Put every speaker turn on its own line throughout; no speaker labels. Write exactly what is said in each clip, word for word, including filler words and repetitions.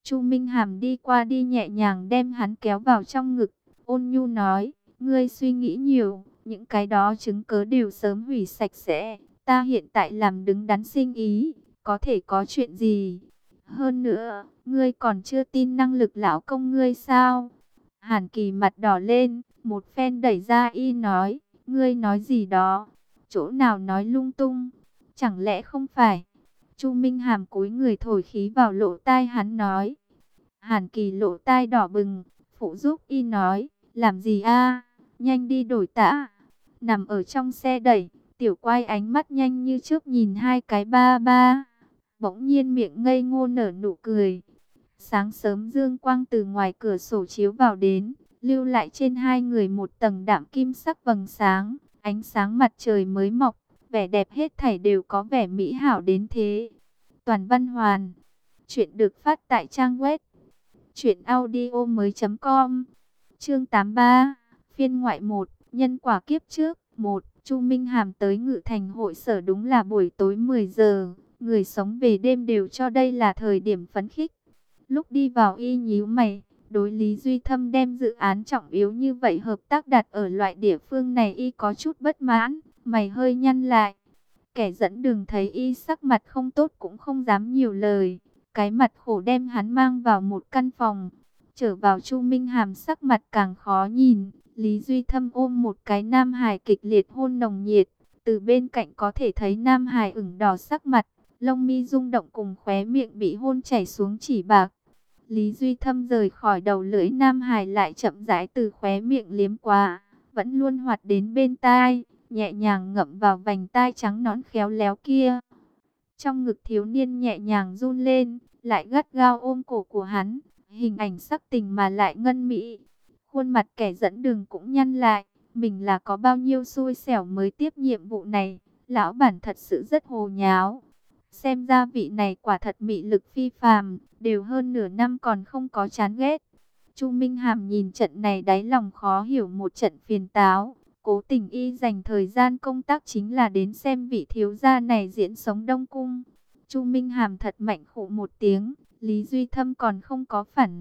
Chu Minh Hàm đi qua đi nhẹ nhàng đem hắn kéo vào trong ngực, ôn nhu nói, ngươi suy nghĩ nhiều, những cái đó chứng cớ đều sớm hủy sạch sẽ, ta hiện tại làm đứng đắn sinh ý, có thể có chuyện gì? Hơn nữa, ngươi còn chưa tin năng lực lão công ngươi sao? Hàn Kỳ mặt đỏ lên, một phen đẩy ra y nói, ngươi nói gì đó? Chỗ nào nói lung tung? Chẳng lẽ không phải? Chu Minh Hàm cúi người thổi khí vào lỗ tai hắn nói. Hàn Kỳ lỗ tai đỏ bừng, phụ giúp y nói, làm gì a? Nhanh đi đổi tã. Nằm ở trong xe đẩy, tiểu quay ánh mắt nhanh như chớp nhìn hai cái ba ba. Bỗng nhiên miệng ngây ngô nở nụ cười. Sáng sớm dương quang từ ngoài cửa sổ chiếu vào đến, lưu lại trên hai người một tầng đạm kim sắc vầng sáng, ánh sáng mặt trời mới mọc, vẻ đẹp hết thảy đều có vẻ mỹ hảo đến thế. Toàn Văn Hoàn, chuyện được phát tại trang web truyện audio mới chấm com. Chương tám mươi ba, phiên ngoại một, nhân quả kiếp trước. Một, Chu Minh Hàm tới Ngự Thành hội sở đúng là buổi tối mười giờ, người sống về đêm đều cho đây là thời điểm phấn khích. Lúc đi vào y nhíu mày, đối Lý Duy Thâm đem dự án trọng yếu như vậy hợp tác đặt ở loại địa phương này y có chút bất mãn, mày hơi nhăn lại. Kẻ dẫn đường thấy y sắc mặt không tốt cũng không dám nhiều lời, cái mặt khổ đem hắn mang vào một căn phòng. Trở vào Chu Minh Hàm sắc mặt càng khó nhìn, Lý Duy Thâm ôm một cái nam hài kịch liệt hôn nồng nhiệt, từ bên cạnh có thể thấy nam hài ửng đỏ sắc mặt, lông mi rung động cùng khóe miệng bị hôn chảy xuống chỉ bạc. Lý Duy Thâm rời khỏi đầu lưỡi nam hài lại chậm rãi từ khóe miệng liếm qua, vẫn luôn hoạt đến bên tai, nhẹ nhàng ngậm vào vành tai trắng nõn khéo léo kia. Trong ngực thiếu niên nhẹ nhàng run lên, lại gắt gao ôm cổ của hắn, hình ảnh sắc tình mà lại ngân mỹ. Khuôn mặt kẻ dẫn đường cũng nhăn lại, mình là có bao nhiêu xui xẻo mới tiếp nhiệm vụ này, lão bản thật sự rất hồ nháo. Xem ra vị này quả thật mị lực phi phàm, đều hơn nửa năm còn không có chán ghét. Chu Minh Hàm nhìn trận này đáy lòng khó hiểu một trận phiền táo. Cố tình y dành thời gian công tác chính là đến xem vị thiếu gia này diễn sống Đông Cung. Chu Minh Hàm thật mạnh khụ một tiếng, Lý Duy Thâm còn không có phản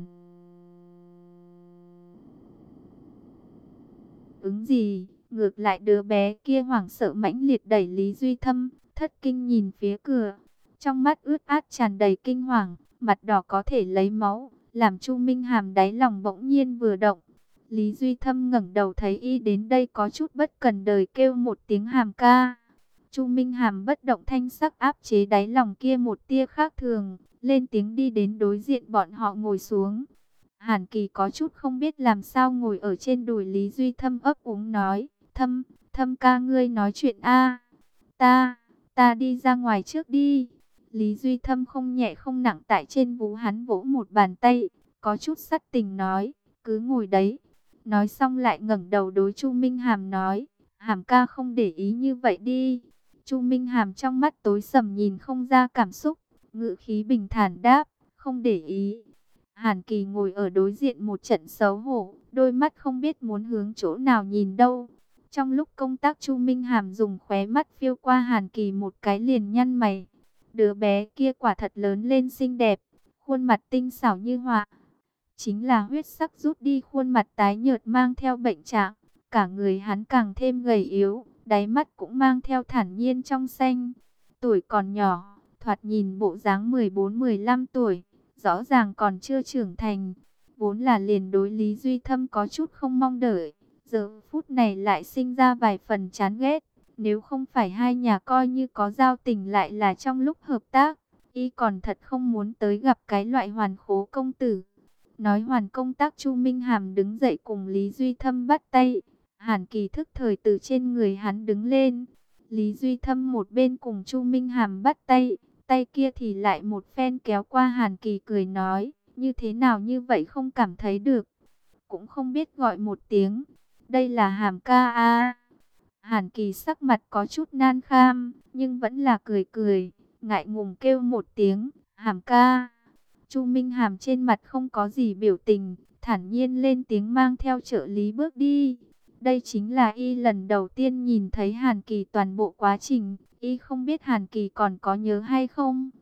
ứng gì. Ngược lại đứa bé kia hoảng sợ mãnh liệt đẩy Lý Duy Thâm, thất kinh nhìn phía cửa. Trong mắt ướt át tràn đầy kinh hoàng, mặt đỏ có thể lấy máu, làm Chu Minh Hàm đáy lòng bỗng nhiên vừa động. Lý Duy Thâm ngẩng đầu thấy y đến đây có chút bất cần đời kêu một tiếng Hàm ca. Chu Minh Hàm bất động thanh sắc áp chế đáy lòng kia một tia khác thường, lên tiếng đi đến đối diện bọn họ ngồi xuống. Hàn Kỳ có chút không biết làm sao ngồi ở trên đùi Lý Duy Thâm ấp úng nói, Thâm, Thâm ca ngươi nói chuyện a, ta, ta đi ra ngoài trước đi. Lý Duy Thâm không nhẹ không nặng tại trên vú hắn vỗ một bàn tay, có chút sắt tình nói, cứ ngồi đấy. Nói xong lại ngẩng đầu đối Chu Minh Hàm nói, Hàm ca không để ý như vậy đi. Chu Minh Hàm trong mắt tối sầm nhìn không ra cảm xúc, ngữ khí bình thản đáp, không để ý. Hàn Kỳ ngồi ở đối diện một trận xấu hổ, đôi mắt không biết muốn hướng chỗ nào nhìn đâu. Trong lúc công tác Chu Minh Hàm dùng khóe mắt phiêu qua Hàn Kỳ một cái liền nhăn mày. Đứa bé kia quả thật lớn lên xinh đẹp, khuôn mặt tinh xảo như họa. Chính là huyết sắc rút đi khuôn mặt tái nhợt mang theo bệnh trạng, cả người hắn càng thêm gầy yếu, đáy mắt cũng mang theo thản nhiên trong xanh. Tuổi còn nhỏ, thoạt nhìn bộ dáng mười bốn mười lăm tuổi, rõ ràng còn chưa trưởng thành. Vốn là liền đối Lý Duy Thâm có chút không mong đợi, giờ phút này lại sinh ra vài phần chán ghét. Nếu không phải hai nhà coi như có giao tình lại là trong lúc hợp tác, y còn thật không muốn tới gặp cái loại hoàn khố công tử. Nói hoàn công tác Chu Minh Hàm đứng dậy cùng Lý Duy Thâm bắt tay. Hàn Kỳ thức thời từ trên người hắn đứng lên. Lý Duy Thâm một bên cùng Chu Minh Hàm bắt tay, tay kia thì lại một phen kéo qua Hàn Kỳ cười nói, như thế nào như vậy không cảm thấy được. Cũng không biết gọi một tiếng, đây là Hàm ca a. Hàn Kỳ sắc mặt có chút nan kham, nhưng vẫn là cười cười, ngại ngùng kêu một tiếng, Hàm ca. Chu Minh Hàm trên mặt không có gì biểu tình, thản nhiên lên tiếng mang theo trợ lý bước đi. Đây chính là y lần đầu tiên nhìn thấy Hàn Kỳ toàn bộ quá trình, y không biết Hàn Kỳ còn có nhớ hay không,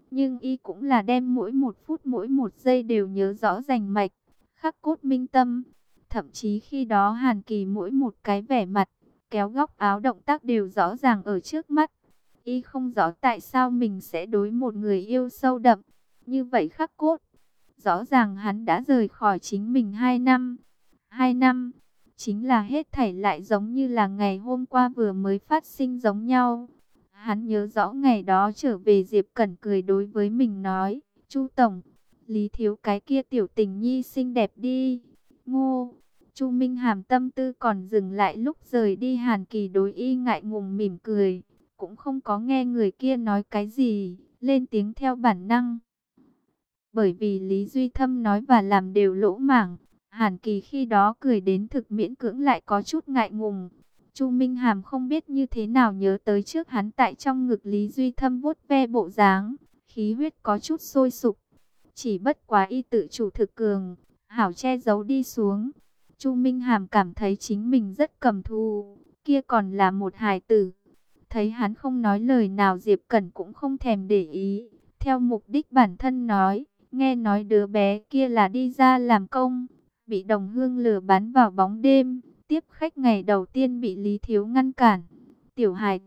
nhưng y cũng là đem mỗi một phút mỗi một giây đều nhớ rõ rành mạch, khắc cốt minh tâm. Thậm chí khi đó Hàn Kỳ mỗi một cái vẻ mặt, kéo góc áo động tác đều rõ ràng ở trước mắt. Y không rõ tại sao mình sẽ đối một người yêu sâu đậm, như vậy khắc cốt. Rõ ràng hắn đã rời khỏi chính mình hai năm. Hai năm, chính là hết thảy lại giống như là ngày hôm qua vừa mới phát sinh giống nhau. Hắn nhớ rõ ngày đó trở về Diệp Cẩn cười đối với mình nói, Chu Tổng, Lý Thiếu cái kia tiểu tình nhi xinh đẹp đi. Ngô, Chu Minh Hàm tâm tư còn dừng lại lúc rời đi. Hàn Kỳ đối y ngại ngùng mỉm cười, cũng không có nghe người kia nói cái gì, lên tiếng theo bản năng. Bởi vì Lý Duy Thâm nói và làm đều lỗ mảng, Hàn Kỳ khi đó cười đến thực miễn cưỡng lại có chút ngại ngùng. Chu Minh Hàm không biết như thế nào nhớ tới trước hắn tại trong ngực Lý Duy Thâm vuốt ve bộ dáng, khí huyết có chút sôi sục. Chỉ bất quá y tự chủ thực cường, hảo che giấu đi xuống. Chu Minh Hàm cảm thấy chính mình rất cầm thù, kia còn là một hài tử. Thấy hắn không nói lời nào, Diệp Cẩn cũng không thèm để ý, theo mục đích bản thân nói, nghe nói đứa bé kia là đi ra làm công, bị đồng hương lừa bán vào bóng đêm, tiếp khách ngày đầu tiên bị Lý Thiếu ngăn cản. Tiểu hài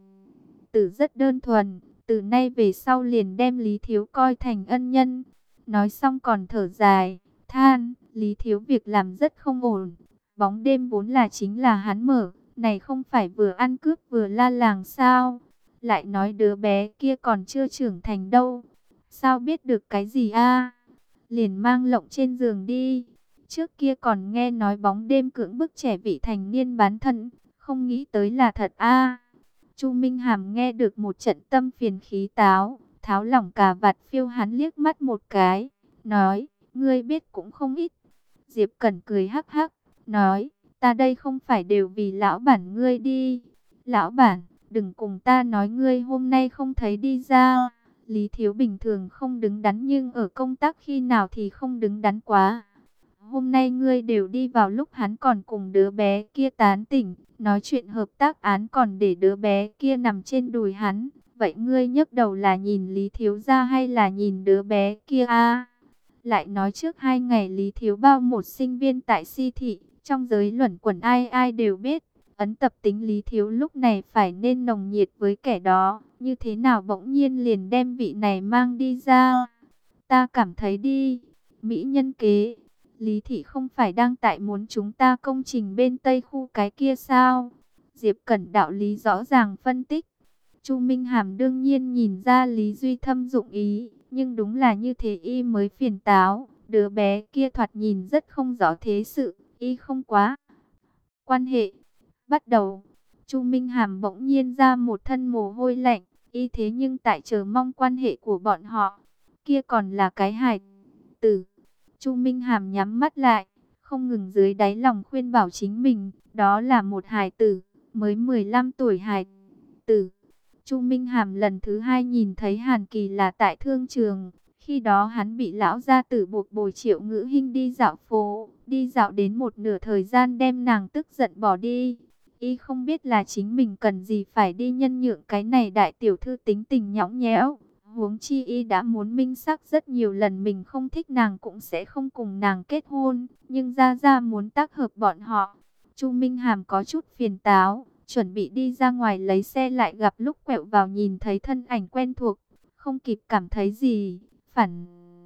tử rất đơn thuần, từ nay về sau liền đem Lý Thiếu coi thành ân nhân. Nói xong còn thở dài, than, Lý Thiếu việc làm rất không ổn. Bóng đêm vốn là chính là hắn mở, này không phải vừa ăn cướp vừa la làng sao? Lại nói đứa bé kia còn chưa trưởng thành đâu. Sao biết được cái gì a? Liền mang lộng trên giường đi. Trước kia còn nghe nói bóng đêm cưỡng bức trẻ vị thành niên bán thân, không nghĩ tới là thật a. Chu Minh Hàm nghe được một trận tâm phiền khí táo, tháo lỏng cà vạt phiêu hắn liếc mắt một cái, nói, ngươi biết cũng không ít. Diệp Cẩn cười hắc hắc, nói, ta đây không phải đều vì lão bản ngươi đi. Lão bản, đừng cùng ta nói ngươi hôm nay không thấy đi ra. Lý Thiếu bình thường không đứng đắn nhưng ở công tác khi nào thì không đứng đắn quá. Hôm nay ngươi đều đi vào lúc hắn còn cùng đứa bé kia tán tỉnh, nói chuyện hợp tác án còn để đứa bé kia nằm trên đùi hắn. Vậy ngươi nhấc đầu là nhìn Lý Thiếu ra hay là nhìn đứa bé kia a? Lại nói trước hai ngày Lý Thiếu bao một sinh viên tại Si Thị, trong giới luẩn quẩn ai ai đều biết. Ấn tập tính Lý Thiếu lúc này phải nên nồng nhiệt với kẻ đó, như thế nào bỗng nhiên liền đem vị này mang đi ra. Ta cảm thấy đi, mỹ nhân kế, Lý Thị không phải đang tại muốn chúng ta công trình bên Tây khu cái kia sao? Diệp Cẩn đạo lý rõ ràng phân tích. Chu Minh Hàm đương nhiên nhìn ra Lý Duy Thâm dụng ý, nhưng đúng là như thế y mới phiền táo. Đứa bé kia thoạt nhìn rất không rõ thế sự, y không quá quan hệ. Bắt đầu, Chu Minh Hàm bỗng nhiên ra một thân mồ hôi lạnh, y thế nhưng tại chờ mong quan hệ của bọn họ, kia còn là cái hài tử. Chu Minh Hàm nhắm mắt lại, không ngừng dưới đáy lòng khuyên bảo chính mình, đó là một hài tử, mới mười lăm tuổi hài tử. Chu Minh Hàm lần thứ hai nhìn thấy Hàn Kỳ là tại thương trường, khi đó hắn bị lão gia tử buộc bồi Triệu Ngữ Hinh đi dạo phố, đi dạo đến một nửa thời gian đem nàng tức giận bỏ đi. Y không biết là chính mình cần gì phải đi nhân nhượng cái này đại tiểu thư tính tình nhõng nhẽo. Huống chi y đã muốn minh xác rất nhiều lần mình không thích nàng cũng sẽ không cùng nàng kết hôn. Nhưng Gia Gia muốn tác hợp bọn họ. Chu Minh Hàm có chút phiền táo, chuẩn bị đi ra ngoài lấy xe lại gặp lúc quẹo vào nhìn thấy thân ảnh quen thuộc. Không kịp cảm thấy gì, phản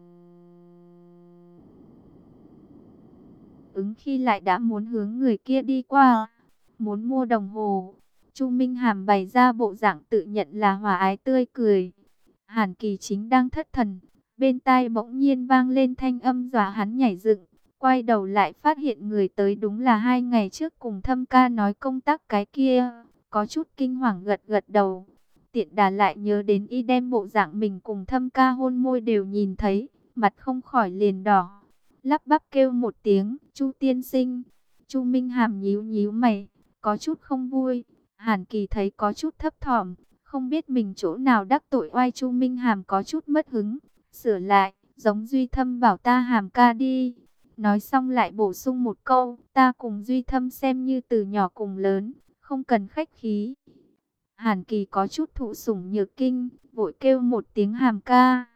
ứng khi lại đã muốn hướng người kia đi qua. Muốn mua đồng hồ. Chu Minh Hàm bày ra bộ dạng tự nhận là hòa ái tươi cười. Hàn Kỳ chính đang thất thần, bên tai bỗng nhiên vang lên thanh âm dọa hắn nhảy dựng, quay đầu lại phát hiện người tới đúng là hai ngày trước cùng Thâm Ca nói công tác cái kia, có chút kinh hoàng gật gật đầu. Tiện đà lại nhớ đến y đem bộ dạng mình cùng Thâm Ca hôn môi đều nhìn thấy, mặt không khỏi liền đỏ, lắp bắp kêu một tiếng, "Chu tiên sinh." Chu Minh Hàm nhíu nhíu mày, có chút không vui. Hàn Kỳ thấy có chút thấp thỏm, không biết mình chỗ nào đắc tội oai. Chu Minh Hàm có chút mất hứng, sửa lại, giống Duy Thâm bảo ta Hàm ca đi. Nói xong lại bổ sung một câu, ta cùng Duy Thâm xem như từ nhỏ cùng lớn, không cần khách khí. Hàn Kỳ có chút thụ sủng nhược kinh, vội kêu một tiếng Hàm ca.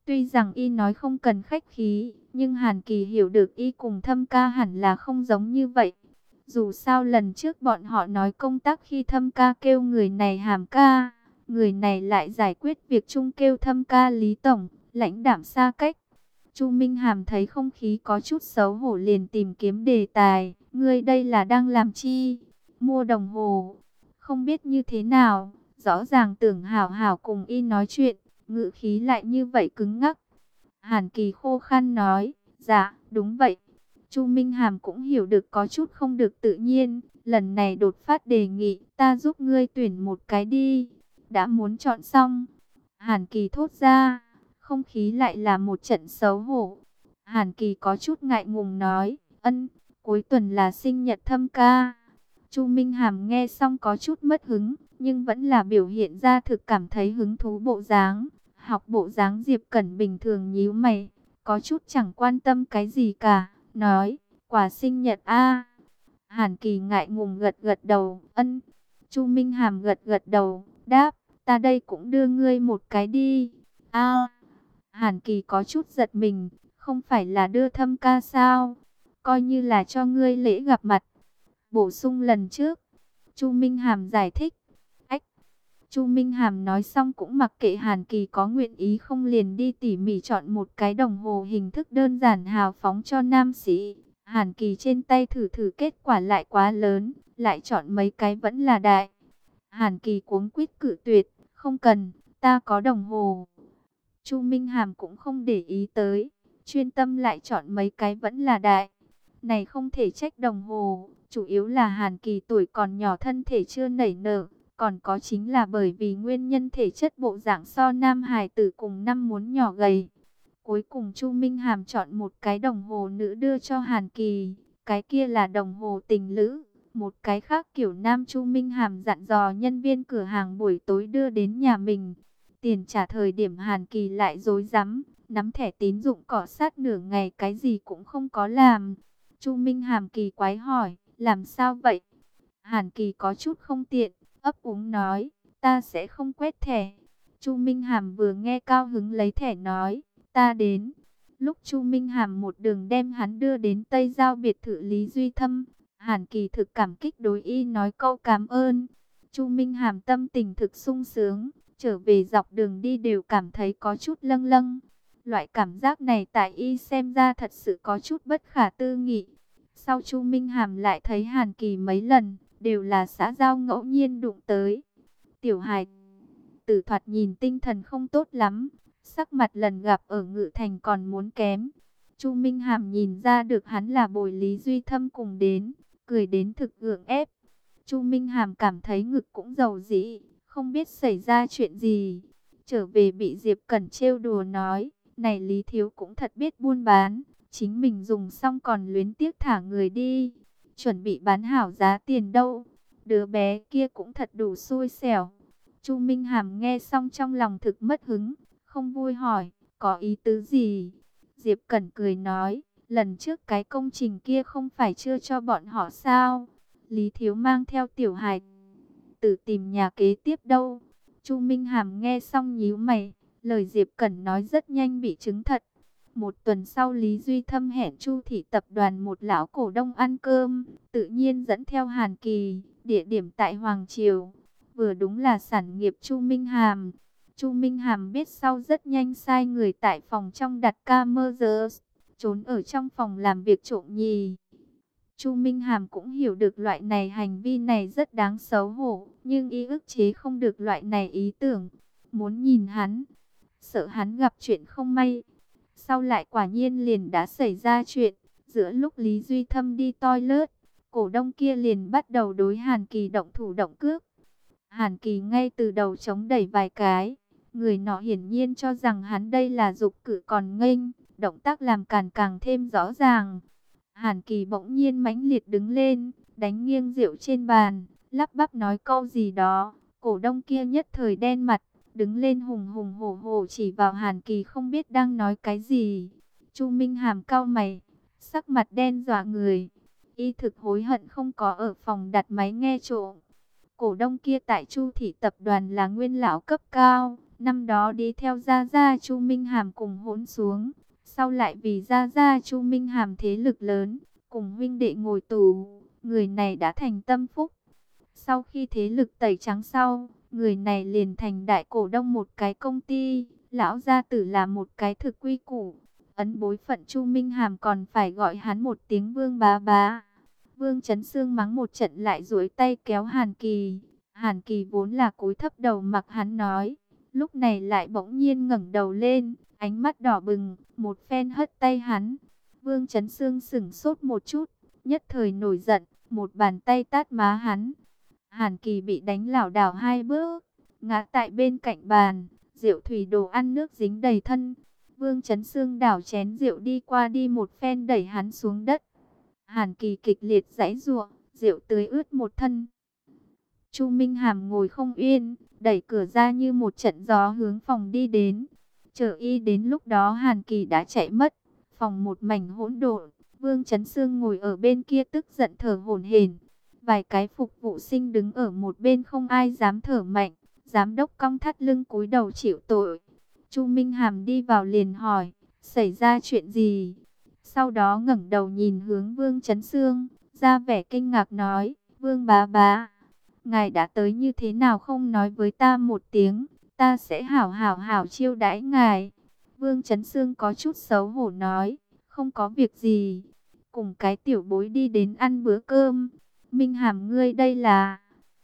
Tuy rằng y nói không cần khách khí, nhưng Hàn Kỳ hiểu được y cùng Thâm Ca hẳn là không giống như vậy. Dù sao lần trước bọn họ nói công tác khi Thâm Ca kêu người này Hàm ca, người này lại giải quyết việc chung kêu Thâm Ca Lý Tổng, lãnh đạm xa cách. Chu Minh Hàm thấy không khí có chút xấu hổ liền tìm kiếm đề tài, ngươi đây là đang làm chi? Mua đồng hồ. Không biết như thế nào, rõ ràng tưởng hảo hảo cùng y nói chuyện, ngữ khí lại như vậy cứng ngắc. Hàn Kỳ khô khan nói, dạ, đúng vậy. Chu Minh Hàm cũng hiểu được có chút không được tự nhiên, lần này đột phát đề nghị, ta giúp ngươi tuyển một cái đi. Đã muốn chọn xong. Hàn Kỳ thốt ra, không khí lại là một trận xấu hổ. Hàn Kỳ có chút ngại ngùng nói, ân, cuối tuần là sinh nhật Thâm Ca. Chu Minh Hàm nghe xong có chút mất hứng, nhưng vẫn là biểu hiện ra thực cảm thấy hứng thú bộ dáng. Học bộ dáng Diệp Cẩn bình thường nhíu mày, có chút chẳng quan tâm cái gì cả, nói, quà sinh nhật a. Hàn Kỳ ngại ngùng gật gật đầu, ân. Chu Minh Hàm gật gật đầu, đáp, ta đây cũng đưa ngươi một cái đi. A. Hàn Kỳ có chút giật mình, không phải là đưa Thâm Ca sao? Coi như là cho ngươi lễ gặp mặt. Bổ sung lần trước. Chu Minh Hàm giải thích. Ách. Chu Minh Hàm nói xong cũng mặc kệ Hàn Kỳ có nguyện ý không, liền đi tỉ mỉ chọn một cái đồng hồ hình thức đơn giản hào phóng cho nam sĩ. Hàn Kỳ trên tay thử thử kết quả lại quá lớn, lại chọn mấy cái vẫn là đại. Hàn Kỳ cuống quýt cự tuyệt, không cần, ta có đồng hồ. Chu Minh Hàm cũng không để ý tới, chuyên tâm lại chọn mấy cái vẫn là đại. Này không thể trách đồng hồ, chủ yếu là Hàn Kỳ tuổi còn nhỏ, thân thể chưa nảy nở, còn có chính là bởi vì nguyên nhân thể chất bộ dạng so nam hài tử cùng năm muốn nhỏ gầy. Cuối cùng Chu Minh Hàm chọn một cái đồng hồ nữ đưa cho Hàn Kỳ, cái kia là đồng hồ tình lữ. Một cái khác kiểu nam, Chu Minh Hàm dặn dò nhân viên cửa hàng buổi tối đưa đến nhà mình. Tiền trả thời điểm Hàn Kỳ lại rối rắm, nắm thẻ tín dụng cọ sát nửa ngày cái gì cũng không có làm. Chu Minh Hàm kỳ quái hỏi, làm sao vậy? Hàn Kỳ có chút không tiện, ấp úng nói, ta sẽ không quét thẻ. Chu Minh Hàm vừa nghe cao hứng lấy thẻ nói, ta đến. Lúc Chu Minh Hàm một đường đem hắn đưa đến Tây Giao biệt thự Lý Duy Thâm, Hàn Kỳ thực cảm kích đối y nói câu cảm ơn. Chu Minh Hàm tâm tình thực sung sướng, trở về dọc đường đi đều cảm thấy có chút lâng lâng. Loại cảm giác này tại y xem ra thật sự có chút bất khả tư nghị. Sau Chu Minh Hàm lại thấy Hàn Kỳ mấy lần, đều là xã giao ngẫu nhiên đụng tới. Tiểu hài tử thoạt nhìn tinh thần không tốt lắm, sắc mặt lần gặp ở Ngự Thành còn muốn kém. Chu Minh Hàm nhìn ra được hắn là bồi Lý Duy Thâm cùng đến, cười đến thực gượng ép. Chu Minh Hàm cảm thấy ngực cũng dầu dĩ, không biết xảy ra chuyện gì. Trở về bị Diệp Cẩn trêu đùa nói, này Lý Thiếu cũng thật biết buôn bán, chính mình dùng xong còn luyến tiếc thả người đi, chuẩn bị bán hảo giá tiền đâu. Đứa bé kia cũng thật đủ xui xẻo. Chu Minh Hàm nghe xong trong lòng thực mất hứng, không vui hỏi, có ý tứ gì? Diệp Cẩn cười nói, lần trước cái công trình kia không phải chưa cho bọn họ sao? Lý Thiếu mang theo tiểu hài tử tìm nhà kế tiếp đâu. Chu Minh Hàm nghe xong nhíu mày, lời Diệp Cẩn nói rất nhanh bị chứng thật. Một tuần sau Lý Duy Thâm hẹn Chu Thị tập đoàn một lão cổ đông ăn cơm, tự nhiên dẫn theo Hàn Kỳ, địa điểm tại Hoàng Triều. Vừa đúng là sản nghiệp Chu Minh Hàm. Chu Minh Hàm biết sau rất nhanh sai người tại phòng trong đặt camera, trốn ở trong phòng làm việc trộm nhì. Chu Minh Hàm cũng hiểu được loại này hành vi này rất đáng xấu hổ, nhưng y ức chế không được loại này ý tưởng, muốn nhìn hắn, sợ hắn gặp chuyện không may. Sau lại quả nhiên liền đã xảy ra chuyện, giữa lúc Lý Duy Thâm đi toilet, cổ đông kia liền bắt đầu đối Hàn Kỳ động thủ động cước. Hàn Kỳ ngay từ đầu chống đẩy vài cái, người nọ hiển nhiên cho rằng hắn đây là dục cự còn nghênh, động tác làm càn càng thêm rõ ràng. Hàn Kỳ bỗng nhiên mãnh liệt đứng lên, đánh nghiêng rượu trên bàn, lắp bắp nói câu gì đó, cổ đông kia nhất thời đen mặt, đứng lên hùng hùng hổ hổ chỉ vào Hàn Kỳ không biết đang nói cái gì. Chu Minh Hàm cau mày, sắc mặt đen dọa người, y thực hối hận không có ở phòng đặt máy nghe trộm. Cổ đông kia tại Chu Thị tập đoàn là nguyên lão cấp cao, Năm đó đi theo Gia Gia Chu Minh Hàm cùng hỗn xuống, sau lại vì Gia Gia Chu Minh Hàm thế lực lớn, cùng huynh đệ ngồi tù, người này đã thành tâm phúc. Sau khi thế lực tẩy trắng sau, người này liền thành đại cổ đông một cái công ty, lão gia tử là một cái thực quy củ. Ấn bối phận Chu Minh Hàm còn phải gọi hắn một tiếng Vương bá bá. Vương Chấn Xương mắng một trận lại duỗi tay kéo Hàn Kỳ. Hàn Kỳ vốn là cúi thấp đầu mặc hắn nói, lúc này lại bỗng nhiên ngẩng đầu lên, ánh mắt đỏ bừng, một phen hất tay hắn. Vương Chấn Xương sững sốt một chút, nhất thời nổi giận, một bàn tay tát má hắn. Hàn Kỳ bị đánh lảo đảo hai bước, ngã tại bên cạnh bàn, rượu thủy đồ ăn nước dính đầy thân. Vương Chấn Xương đảo chén rượu đi qua đi một phen đẩy hắn xuống đất. Hàn Kỳ kịch liệt giãy giụa, rượu tưới ướt một thân. Chu Minh Hàm ngồi không yên, đẩy cửa ra như một trận gió hướng phòng đi đến. Chờ y đến lúc đó Hàn Kỳ đã chạy mất, phòng một mảnh hỗn độn. Vương Chấn Xương ngồi ở bên kia tức giận thở hổn hển. Vài cái phục vụ sinh đứng ở một bên không ai dám thở mạnh. Giám đốc cong thắt lưng cúi đầu chịu tội. Chu Minh Hàm đi vào liền hỏi, xảy ra chuyện gì? Sau đó ngẩng đầu nhìn hướng Vương Chấn Xương, ra vẻ kinh ngạc nói, Vương bá bá, ngài đã tới như thế nào không nói với ta một tiếng, ta sẽ hảo hảo hảo chiêu đãi ngài. Vương Chấn Xương có chút xấu hổ nói, không có việc gì, cùng cái tiểu bối đi đến ăn bữa cơm. Minh Hàm ngươi đây là...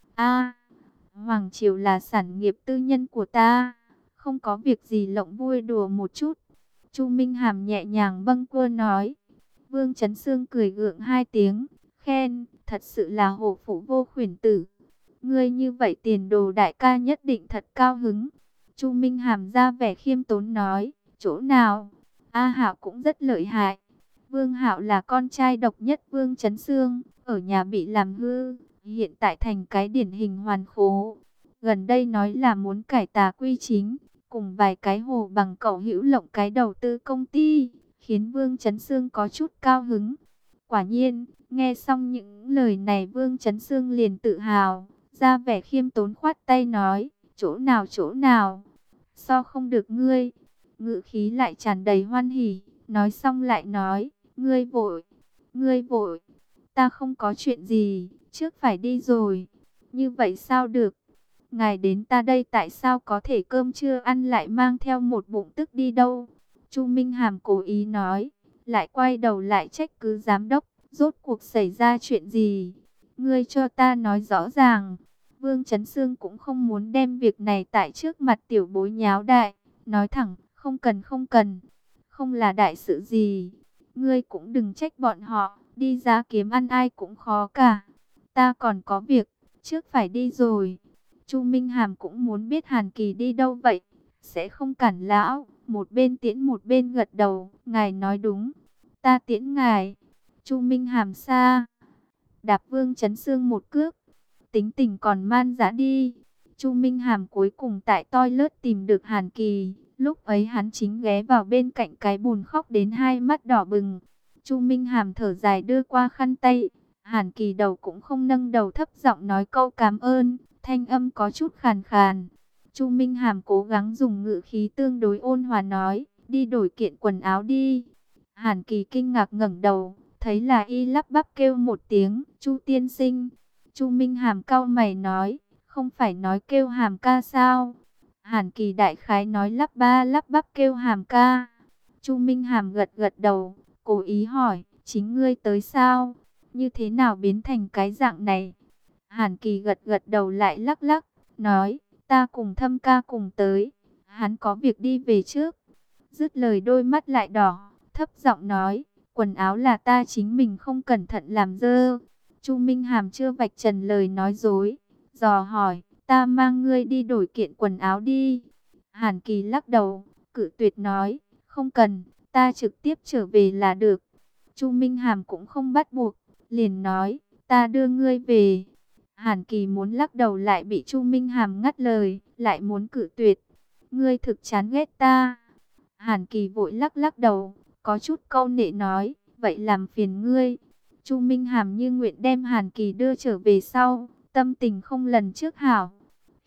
a Hoàng Triều là sản nghiệp tư nhân của ta, không có việc gì lộng vui đùa một chút. Chu Minh Hàm nhẹ nhàng bâng quơ nói. Vương Chấn Xương cười gượng hai tiếng, khen, thật sự là hổ phụ vô khuyển tử. Ngươi như vậy tiền đồ đại ca nhất định thật cao hứng. Chu Minh Hàm ra vẻ khiêm tốn nói, chỗ nào? A Hạo cũng rất lợi hại. Vương Hạo là con trai độc nhất Vương Chấn Xương, ở nhà bị làm hư, hiện tại thành cái điển hình hoàn khố. Gần đây nói là muốn cải tà quy chính, cùng vài cái hồ bằng cẩu hữu lộng cái đầu tư công ty, khiến Vương Chấn Xương có chút cao hứng. Quả nhiên, nghe xong những lời này Vương Chấn Xương liền tự hào, ra vẻ khiêm tốn khoát tay nói, chỗ nào chỗ nào, so không được ngươi. Ngữ khí lại tràn đầy hoan hỉ, nói xong lại nói, ngươi vội, ngươi vội, ta không có chuyện gì, trước phải đi rồi. Như vậy sao được? Ngài đến ta đây tại sao có thể cơm chưa ăn lại mang theo một bụng tức đi đâu? Chu Minh Hàm cố ý nói, lại quay đầu lại trách cứ giám đốc, rốt cuộc xảy ra chuyện gì? Ngươi cho ta nói rõ ràng. Vương Chấn Xương cũng không muốn đem việc này tại trước mặt tiểu bối nháo đại, nói thẳng, không cần không cần, không là đại sự gì. Ngươi cũng đừng trách bọn họ, đi ra kiếm ăn ai cũng khó cả. Ta còn có việc, trước phải đi rồi. Chu Minh Hàm cũng muốn biết Hàn Kỳ đi đâu vậy, sẽ không cản lão. Một bên tiễn một bên gật đầu, ngài nói đúng, ta tiễn ngài. Chu Minh Hàm xa, đạp Vương Chấn Xương một cước, tính tình còn man dã đi. Chu Minh Hàm cuối cùng tại toilet tìm được Hàn Kỳ, lúc ấy hắn chính ghé vào bên cạnh cái bùn khóc đến hai mắt đỏ bừng. Chu Minh Hàm thở dài đưa qua khăn tay, Hàn Kỳ đầu cũng không nâng đầu, thấp giọng nói câu cảm ơn, thanh âm có chút khàn khàn. Chu Minh Hàm cố gắng dùng ngữ khí tương đối ôn hòa nói, đi đổi kiện quần áo đi. Hàn Kỳ kinh ngạc ngẩng đầu, thấy là y lắp bắp kêu một tiếng, Chu tiên sinh. Chu Minh Hàm cau mày nói, không phải nói kêu Hàm ca sao? Hàn Kỳ đại khái nói lắp ba lắp bắp kêu Hàm ca. Chu Minh Hàm gật gật đầu, cố ý hỏi, chính ngươi tới sao? Như thế nào biến thành cái dạng này? Hàn Kỳ gật gật đầu lại lắc lắc, nói, ta cùng Thâm ca cùng tới, hắn có việc đi về trước. Dứt lời đôi mắt lại đỏ, thấp giọng nói, quần áo là ta chính mình không cẩn thận làm dơ. Chu Minh Hàm chưa vạch trần lời nói dối, dò hỏi, ta mang ngươi đi đổi kiện quần áo đi. Hàn Kỳ lắc đầu, cự tuyệt nói, không cần, ta trực tiếp trở về là được. Chu Minh Hàm cũng không bắt buộc, liền nói, ta đưa ngươi về. Hàn Kỳ muốn lắc đầu lại bị Chu Minh Hàm ngắt lời, lại muốn cự tuyệt. Ngươi thực chán ghét ta. Hàn Kỳ vội lắc lắc đầu, có chút câu nệ nói, vậy làm phiền ngươi. Chu Minh Hàm như nguyện đem Hàn Kỳ đưa trở về sau, tâm tình không lần trước hảo.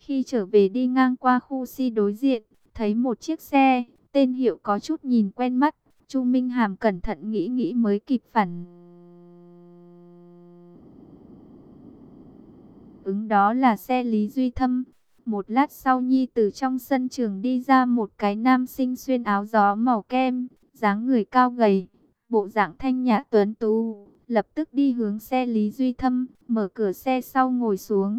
Khi trở về đi ngang qua khu si đối diện, thấy một chiếc xe, tên hiệu có chút nhìn quen mắt. Chu Minh Hàm cẩn thận nghĩ nghĩ mới kịp phản ứng đó là xe Lý Duy Thâm. Một lát sau Nhi từ trong sân trường đi ra một cái nam sinh xuyên áo gió màu kem, dáng người cao gầy, bộ dạng thanh nhã tuấn tú, lập tức đi hướng xe Lý Duy Thâm, mở cửa xe sau ngồi xuống.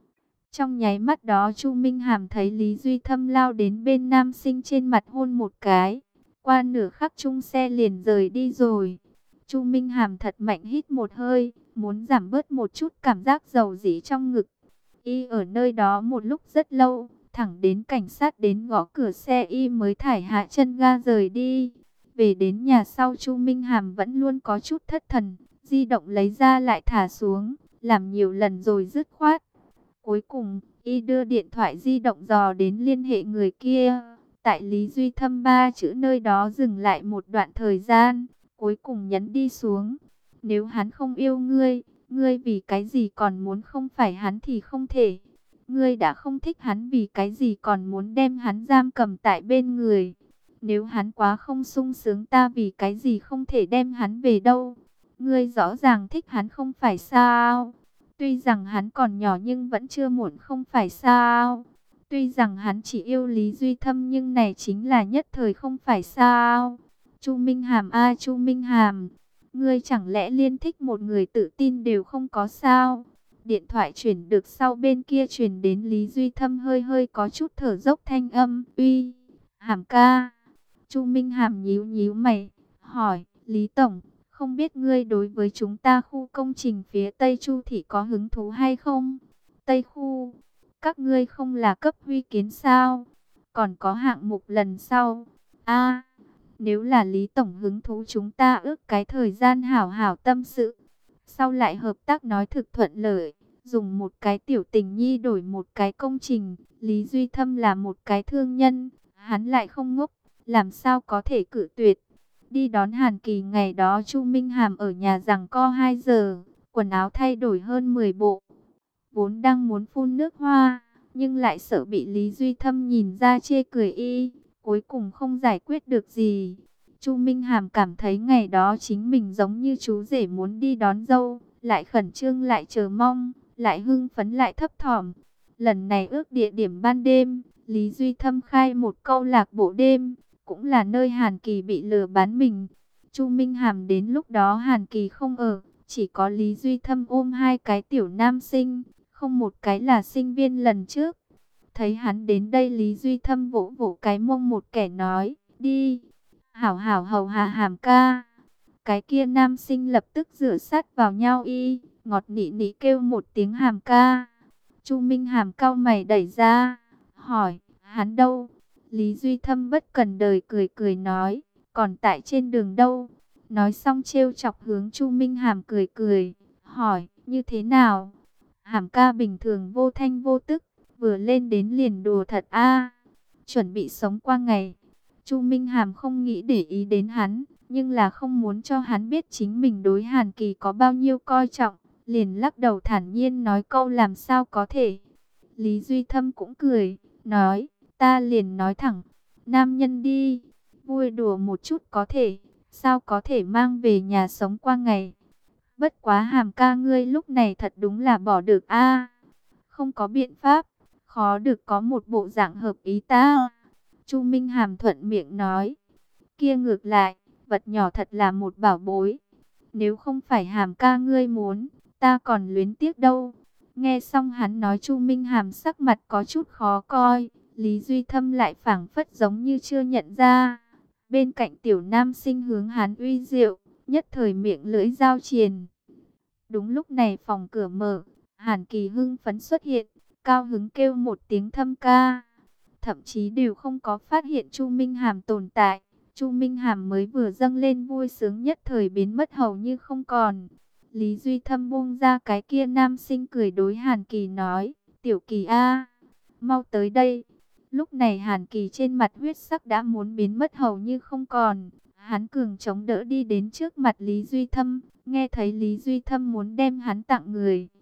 Trong nháy mắt đó Chu Minh Hàm thấy Lý Duy Thâm lao đến bên nam sinh trên mặt hôn một cái. Qua nửa khắc chung xe liền rời đi rồi. Chu Minh Hàm thật mạnh hít một hơi, muốn giảm bớt một chút cảm giác dầu dĩ trong ngực. Y ở nơi đó một lúc rất lâu, thẳng đến cảnh sát đến gõ cửa xe Y mới thải hạ chân ga rời đi. Về đến nhà sau Chu Minh Hàm vẫn luôn có chút thất thần, di động lấy ra lại thả xuống, làm nhiều lần rồi dứt khoát. Cuối cùng, Y đưa điện thoại di động dò đến liên hệ người kia. Tại Lý Duy Thâm ba chữ nơi đó dừng lại một đoạn thời gian, cuối cùng nhấn đi xuống. Nếu hắn không yêu ngươi, ngươi vì cái gì còn muốn không phải hắn thì không thể. Ngươi đã không thích hắn vì cái gì còn muốn đem hắn giam cầm tại bên người. Nếu hắn quá không sung sướng ta vì cái gì không thể đem hắn về đâu. Ngươi rõ ràng thích hắn không phải sao. Tuy rằng hắn còn nhỏ nhưng vẫn chưa muộn không phải sao. Tuy rằng hắn chỉ yêu Lý Duy Thâm nhưng này chính là nhất thời không phải sao. Chu Minh Hàm a Chu Minh Hàm, ngươi chẳng lẽ liên thích một người tự tin đều không có sao? Điện thoại chuyển được sau bên kia truyền đến Lý Duy Thâm hơi hơi có chút thở dốc thanh âm. Uy, Hàm ca. Chu Minh Hàm nhíu nhíu mày, hỏi, Lý Tổng, không biết ngươi đối với chúng ta khu công trình phía Tây Chu Thị có hứng thú hay không? Tây khu, các ngươi không là cấp huy kiến sao? Còn có hạng mục lần sau. A, nếu là Lý Tổng hứng thú chúng ta ước cái thời gian hảo hảo tâm sự. Sau lại hợp tác nói thực thuận lợi, dùng một cái tiểu tình nhi đổi một cái công trình. Lý Duy Thâm là một cái thương nhân, hắn lại không ngốc, làm sao có thể cự tuyệt. Đi đón Hàn Kỳ ngày đó Chu Minh Hàm ở nhà giằng co hai giờ, quần áo thay đổi hơn mười bộ. Vốn đang muốn phun nước hoa, nhưng lại sợ bị Lý Duy Thâm nhìn ra chê cười Y, cuối cùng không giải quyết được gì. Chu Minh Hàm cảm thấy ngày đó chính mình giống như chú rể muốn đi đón dâu, lại khẩn trương lại chờ mong, lại hưng phấn lại thấp thỏm. Lần này ước địa điểm ban đêm, Lý Duy Thâm khai một câu lạc bộ đêm, cũng là nơi Hàn Kỳ bị lừa bán mình. Chu Minh Hàm đến lúc đó Hàn Kỳ không ở, chỉ có Lý Duy Thâm ôm hai cái tiểu nam sinh, không một cái là sinh viên lần trước. Thấy hắn đến đây Lý Duy Thâm vỗ vỗ cái mông một kẻ nói, đi, hảo hảo hầu hạ Hàm ca. Cái kia nam sinh lập tức rửa sát vào nhau Y, ngọt nị nị kêu một tiếng Hàm ca. Chu Minh Hàm cau mày đẩy ra, hỏi, hắn đâu? Lý Duy Thâm bất cần đời cười cười nói, còn tại trên đường đâu? Nói xong trêu chọc hướng Chu Minh Hàm cười cười, hỏi, như thế nào? Hàm ca bình thường vô thanh vô tức, vừa lên đến liền đùa thật a, chuẩn bị sống qua ngày. Chu Minh Hàm không nghĩ để ý đến hắn, nhưng là không muốn cho hắn biết chính mình đối Hàn Kỳ có bao nhiêu coi trọng, liền lắc đầu thản nhiên nói câu làm sao có thể. Lý Duy Thâm cũng cười, nói, ta liền nói thẳng, nam nhân đi, vui đùa một chút có thể, sao có thể mang về nhà sống qua ngày. Bất quá Hàm ca ngươi lúc này thật đúng là bỏ được a, không có biện pháp, khó được có một bộ dạng hợp ý ta. Chu Minh Hàm thuận miệng nói, kia ngược lại, vật nhỏ thật là một bảo bối. Nếu không phải Hàm ca ngươi muốn, ta còn luyến tiếc đâu. Nghe xong hắn nói Chu Minh Hàm sắc mặt có chút khó coi, Lý Duy Thâm lại phảng phất giống như chưa nhận ra. Bên cạnh tiểu nam sinh hướng hắn uy diệu, nhất thời miệng lưỡi giao triền. Đúng lúc này phòng cửa mở, Hàn Kỳ hưng phấn xuất hiện, cao hứng kêu một tiếng Thâm ca. Thậm chí đều không có phát hiện Chu Minh Hàm tồn tại. Chu Minh Hàm mới vừa dâng lên vui sướng nhất thời biến mất hầu như không còn. Lý Duy Thâm buông ra cái kia nam sinh cười đối Hàn Kỳ nói, Tiểu Kỳ a, mau tới đây. Lúc này Hàn Kỳ trên mặt huyết sắc đã muốn biến mất hầu như không còn. Hắn cường chống đỡ đi đến trước mặt Lý Duy Thâm, nghe thấy Lý Duy Thâm muốn đem hắn tặng người.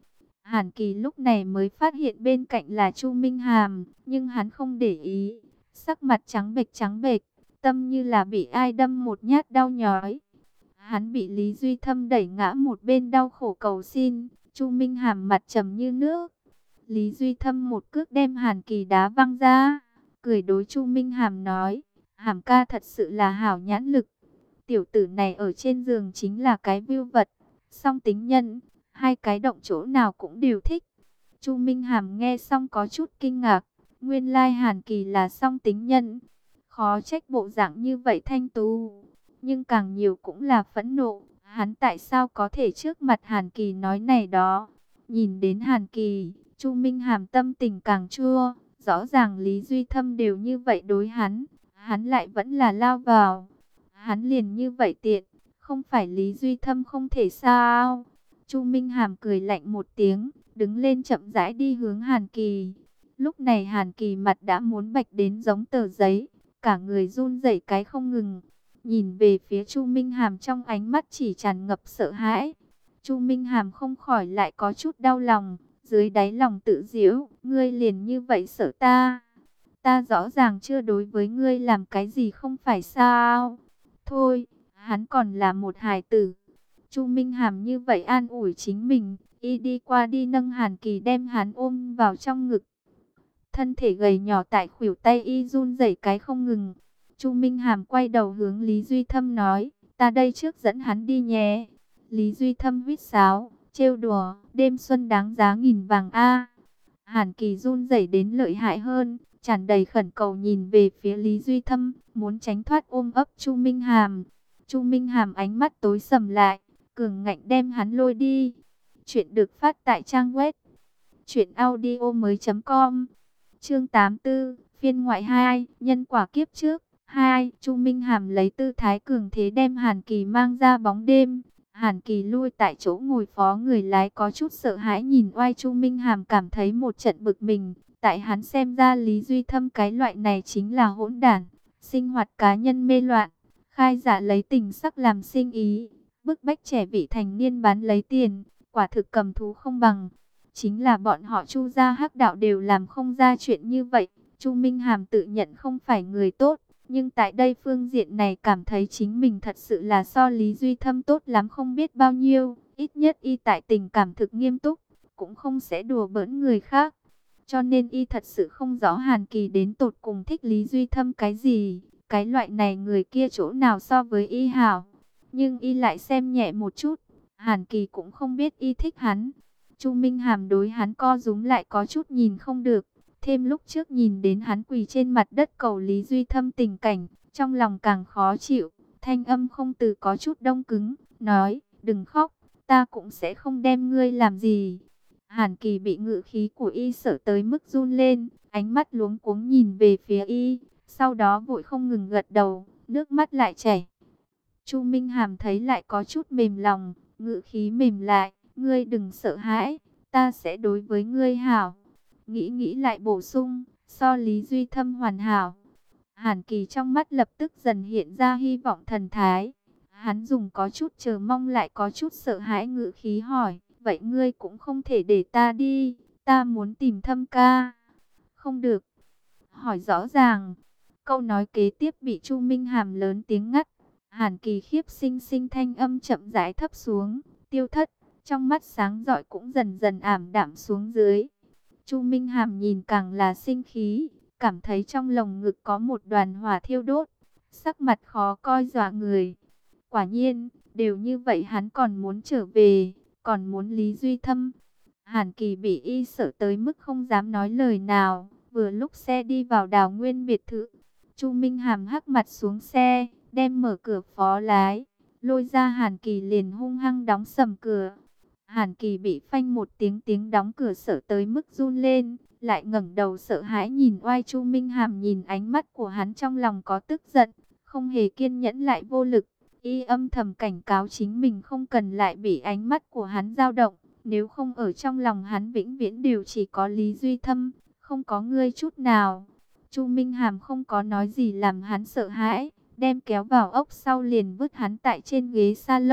Hàn Kỳ lúc này mới phát hiện bên cạnh là Chu Minh Hàm, nhưng hắn không để ý, sắc mặt trắng bệch trắng bệch, tâm như là bị ai đâm một nhát đau nhói. Hắn bị Lý Duy Thâm đẩy ngã một bên đau khổ cầu xin. Chu Minh Hàm mặt trầm như nước. Lý Duy Thâm một cước đem Hàn Kỳ đá văng ra, cười đối Chu Minh Hàm nói, Hàm ca thật sự là hảo nhãn lực. Tiểu tử này ở trên giường chính là cái vưu vật, song tính nhân, hai cái động chỗ nào cũng đều thích. Chu Minh Hàm nghe xong có chút kinh ngạc, nguyên lai Hàn Kỳ là song tính nhân, khó trách bộ dạng như vậy thanh tú. Nhưng càng nhiều cũng là phẫn nộ, hắn tại sao có thể trước mặt Hàn Kỳ nói này đó. Nhìn đến Hàn Kỳ, Chu Minh Hàm tâm tình càng chua, rõ ràng Lý Duy Thâm đều như vậy đối hắn, hắn lại vẫn là lao vào. Hắn liền như vậy tiện, không phải Lý Duy Thâm không thể sao. Chu Minh Hàm cười lạnh một tiếng, đứng lên chậm rãi đi hướng Hàn Kỳ. Lúc này Hàn Kỳ mặt đã muốn bạch đến giống tờ giấy, cả người run rẩy cái không ngừng. Nhìn về phía Chu Minh Hàm trong ánh mắt chỉ tràn ngập sợ hãi. Chu Minh Hàm không khỏi lại có chút đau lòng, dưới đáy lòng tự giễu, ngươi liền như vậy sợ ta. Ta rõ ràng chưa đối với ngươi làm cái gì không phải sao. Thôi, hắn còn là một hài tử. Chu Minh Hàm như vậy an ủi chính mình, y đi qua đi nâng Hàn Kỳ đem hắn ôm vào trong ngực. Thân thể gầy nhỏ tại khuỷu tay y run rẩy cái không ngừng. Chu Minh Hàm quay đầu hướng Lý Duy Thâm nói, ta đây trước dẫn hắn đi nhé. Lý Duy Thâm huýt sáo, trêu đùa, đêm xuân đáng giá nghìn vàng a. Hàn Kỳ run rẩy đến lợi hại hơn, tràn đầy khẩn cầu nhìn về phía Lý Duy Thâm, muốn tránh thoát ôm ấp Chu Minh Hàm. Chu Minh Hàm ánh mắt tối sầm lại, cường ngạnh đem hắn lôi đi. Chuyện được phát tại trang web truyện audio mới chấm com. Chương tám mươi tư, phiên ngoại hai, nhân quả kiếp trước. hai. Chu Minh Hàm lấy tư thái cường thế đem Hàn Kỳ mang ra bóng đêm. Hàn Kỳ lui tại chỗ ngồi phó người lái có chút sợ hãi nhìn oai Chu Minh Hàm cảm thấy một trận bực mình. Tại hắn xem ra Lý Duy Thâm cái loại này chính là hỗn đản, sinh hoạt cá nhân mê loạn, khai giả lấy tình sắc làm sinh ý, bức bách trẻ vị thành niên bán lấy tiền, quả thực cầm thú không bằng. Chính là bọn họ Chu gia hắc đạo đều làm không ra chuyện như vậy. Chu Minh Hàm tự nhận không phải người tốt, nhưng tại đây phương diện này cảm thấy chính mình thật sự là so Lý Duy Thâm tốt lắm không biết bao nhiêu. Ít nhất y tại tình cảm thực nghiêm túc, cũng không sẽ đùa bỡn người khác. Cho nên y thật sự không rõ Hàn Kỳ đến tột cùng thích Lý Duy Thâm cái gì. Cái loại này người kia chỗ nào so với y hảo. Nhưng y lại xem nhẹ một chút. Hàn Kỳ cũng không biết y thích hắn. Chu Minh Hàm đối hắn co rúm lại có chút nhìn không được. Thêm lúc trước nhìn đến hắn quỳ trên mặt đất cầu Lý Duy Thâm tình cảnh, trong lòng càng khó chịu. Thanh âm không từ có chút đông cứng, nói, đừng khóc, ta cũng sẽ không đem ngươi làm gì. Hàn Kỳ bị ngự khí của y sợ tới mức run lên, ánh mắt luống cuống nhìn về phía y, sau đó vội không ngừng gật đầu, nước mắt lại chảy. Chu Minh Hàm thấy lại có chút mềm lòng, ngự khí mềm lại, ngươi đừng sợ hãi, ta sẽ đối với ngươi hảo. Nghĩ nghĩ lại bổ sung, so Lý Duy Thâm hoàn hảo. Hàn Kỳ trong mắt lập tức dần hiện ra hy vọng thần thái. Hắn dùng có chút chờ mong lại có chút sợ hãi ngữ khí hỏi, vậy ngươi cũng không thể để ta đi, ta muốn tìm Thâm ca. Không được. Hỏi rõ ràng. Câu nói kế tiếp bị Chu Minh Hàm lớn tiếng ngắt. Hàn Kỳ khiếp sinh sinh thanh âm chậm rãi thấp xuống, tiêu thất, trong mắt sáng rọi cũng dần dần ảm đạm xuống dưới. Chu Minh Hàm nhìn càng là sinh khí, cảm thấy trong lồng ngực có một đoàn hỏa thiêu đốt, sắc mặt khó coi dọa người. Quả nhiên, đều như vậy hắn còn muốn trở về, còn muốn Lý Duy Thâm. Hàn Kỳ bị y sợ tới mức không dám nói lời nào, vừa lúc xe đi vào Đào Nguyên biệt thự. Chu Minh Hàm hắc mặt xuống xe, đem mở cửa phó lái, lôi ra Hàn Kỳ liền hung hăng đóng sầm cửa. Hàn Kỳ bị phanh một tiếng tiếng đóng cửa sợ tới mức run lên, lại ngẩng đầu sợ hãi nhìn oai Chu Minh Hàm, nhìn ánh mắt của hắn trong lòng có tức giận, không hề kiên nhẫn lại vô lực. Y âm thầm cảnh cáo chính mình không cần lại bị ánh mắt của hắn dao động, nếu không ở trong lòng hắn vĩnh viễn đều chỉ có Lý Duy Thâm, không có ngươi chút nào. Chu Minh Hàm không có nói gì làm hắn sợ hãi, đem kéo vào ốc sau liền vứt hắn tại trên ghế salon,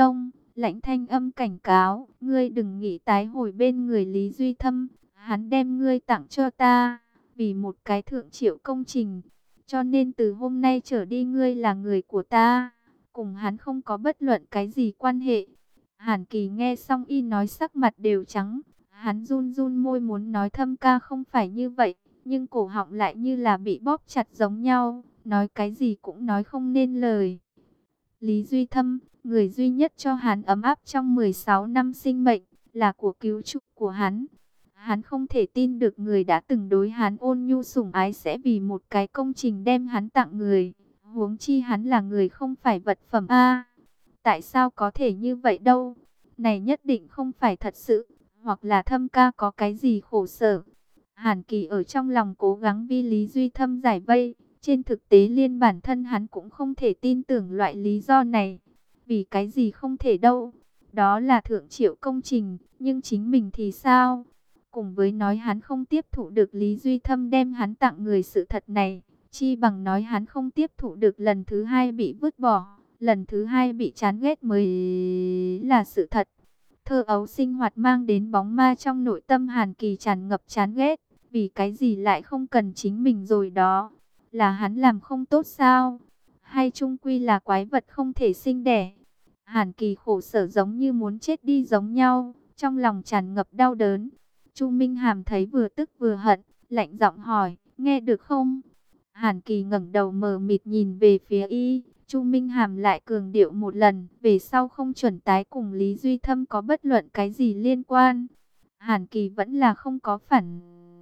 lãnh thanh âm cảnh cáo, ngươi đừng nghĩ tái hồi bên người Lý Duy Thâm, hắn đem ngươi tặng cho ta, vì một cái thượng triệu công trình, cho nên từ hôm nay trở đi ngươi là người của ta, cùng hắn không có bất luận cái gì quan hệ. Hàn Kỳ nghe xong y nói sắc mặt đều trắng, hắn run run môi muốn nói Thâm ca không phải như vậy, nhưng cổ họng lại như là bị bóp chặt giống nhau, nói cái gì cũng nói không nên lời. Lý Duy Thâm, người duy nhất cho hắn ấm áp trong mười sáu năm sinh mệnh, là của cứu chuộc của hắn. Hắn không thể tin được người đã từng đối hắn ôn nhu sủng ái sẽ vì một cái công trình đem hắn tặng người. Huống chi hắn là người không phải vật phẩm a. Tại sao có thể như vậy đâu? Này nhất định không phải thật sự, hoặc là Thâm ca có cái gì khổ sở. Hàn Kỳ ở trong lòng cố gắng vi Lý Duy Thâm giải vây. Trên thực tế liên bản thân hắn cũng không thể tin tưởng loại lý do này. Vì cái gì không thể đâu? Đó là thượng triệu công trình, nhưng chính mình thì sao? Cùng với nói hắn không tiếp thụ được Lý Duy Thâm đem hắn tặng người sự thật này, chi bằng nói hắn không tiếp thụ được lần thứ hai bị vứt bỏ, lần thứ hai bị chán ghét mới là sự thật. Thơ ấu sinh hoạt mang đến bóng ma trong nội tâm Hàn Kỳ tràn ngập chán ghét, vì cái gì lại không cần chính mình rồi đó? Là hắn làm không tốt sao? Hay chung quy là quái vật không thể sinh đẻ? Hàn Kỳ khổ sở giống như muốn chết đi giống nhau, trong lòng tràn ngập đau đớn. Chu Minh Hàm thấy vừa tức vừa hận, lạnh giọng hỏi, nghe được không? Hàn Kỳ ngẩng đầu mờ mịt nhìn về phía y, Chu Minh Hàm lại cường điệu một lần, về sau không chuẩn tái cùng Lý Duy Thâm có bất luận cái gì liên quan. Hàn Kỳ vẫn là không có phản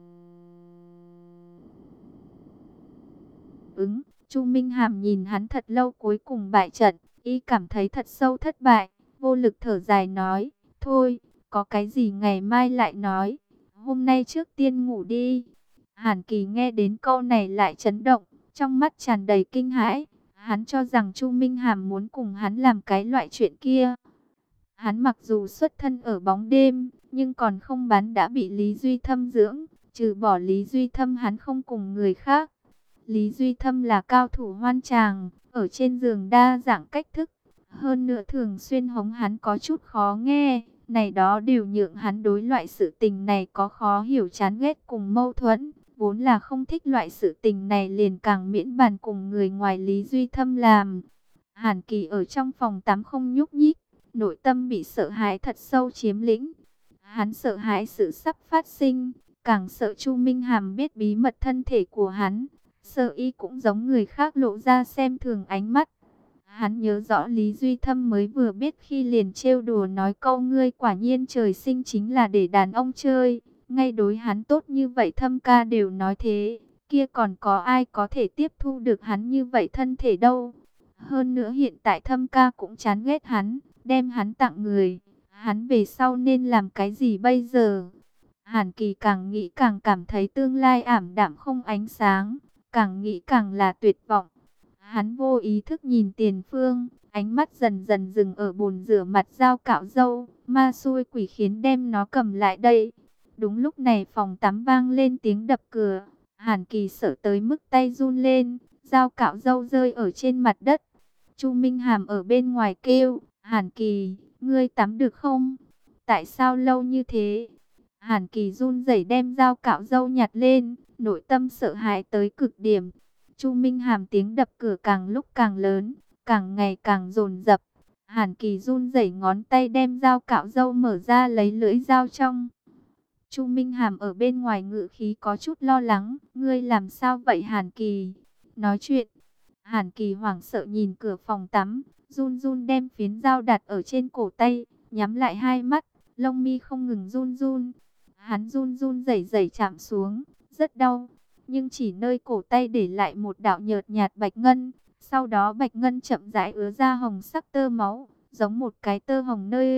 ứng. Chu Minh Hàm nhìn hắn thật lâu cuối cùng bại trận, y cảm thấy thật sâu thất bại, vô lực thở dài nói, thôi, có cái gì ngày mai lại nói, hôm nay trước tiên ngủ đi. Hàn Kỳ nghe đến câu này lại chấn động, trong mắt tràn đầy kinh hãi, hắn cho rằng Chu Minh Hàm muốn cùng hắn làm cái loại chuyện kia. Hắn mặc dù xuất thân ở bóng đêm, nhưng còn không bán đã bị Lý Duy Thâm dưỡng, trừ bỏ Lý Duy Thâm hắn không cùng người khác. Lý Duy Thâm là cao thủ hoan tràng, ở trên giường đa dạng cách thức, hơn nữa thường xuyên hống hắn có chút khó nghe, này đó đều nhượng hắn đối loại sự tình này có khó hiểu chán ghét cùng mâu thuẫn, vốn là không thích loại sự tình này liền càng miễn bàn cùng người ngoài Lý Duy Thâm làm. Hàn Kỳ ở trong phòng tắm không nhúc nhích, nội tâm bị sợ hãi thật sâu chiếm lĩnh. Hắn sợ hãi sự sắp phát sinh, càng sợ Chu Minh Hàm biết bí mật thân thể của hắn. Sợ y cũng giống người khác lộ ra xem thường ánh mắt. Hắn nhớ rõ Lý Duy Thâm mới vừa biết khi liền trêu đùa nói câu ngươi quả nhiên trời sinh chính là để đàn ông chơi. Ngay đối hắn tốt như vậy Thâm ca đều nói thế. Kia còn có ai có thể tiếp thu được hắn như vậy thân thể đâu. Hơn nữa hiện tại Thâm ca cũng chán ghét hắn, đem hắn tặng người. Hắn về sau nên làm cái gì bây giờ? Hàn Kỳ càng nghĩ càng cảm thấy tương lai ảm đạm không ánh sáng. Càng nghĩ càng là tuyệt vọng. Hắn vô ý thức nhìn tiền phương, ánh mắt dần dần dừng ở bồn rửa mặt dao cạo râu, ma xui quỷ khiến đem nó cầm lại đây. Đúng lúc này phòng tắm vang lên tiếng đập cửa, Hàn Kỳ sợ tới mức tay run lên, dao cạo râu rơi ở trên mặt đất. Chu Minh Hàm ở bên ngoài kêu, Hàn Kỳ, ngươi tắm được không? Tại sao lâu như thế? Hàn Kỳ run rẩy đem dao cạo râu nhặt lên, nội tâm sợ hãi tới cực điểm. Chu Minh Hàm tiếng đập cửa càng lúc càng lớn, càng ngày càng dồn dập. Hàn Kỳ run rẩy ngón tay đem dao cạo râu mở ra lấy lưỡi dao trong. Chu Minh Hàm ở bên ngoài ngự khí có chút lo lắng, ngươi làm sao vậy Hàn Kỳ? Nói chuyện. Hàn Kỳ hoảng sợ nhìn cửa phòng tắm, run run đem phiến dao đặt ở trên cổ tay, nhắm lại hai mắt, lông mi không ngừng run run. Hắn run run rẩy rẩy chạm xuống, rất đau, nhưng chỉ nơi cổ tay để lại một đạo nhợt nhạt bạch ngân, sau đó bạch ngân chậm rãi ứa ra hồng sắc tơ máu, giống một cái tơ hồng nơi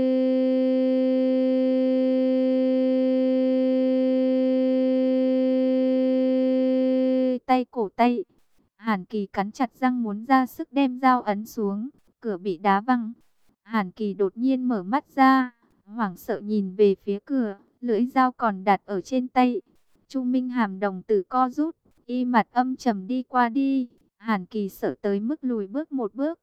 tay cổ tay. Hàn Kỳ cắn chặt răng muốn ra sức đem dao ấn xuống, cửa bị đá văng. Hàn Kỳ đột nhiên mở mắt ra, hoảng sợ nhìn về phía cửa, lưỡi dao còn đặt ở trên tay. Chu Minh Hàm đồng tử co rút, y mặt âm trầm đi qua đi. Hàn Kỳ sợ tới mức lùi bước một bước.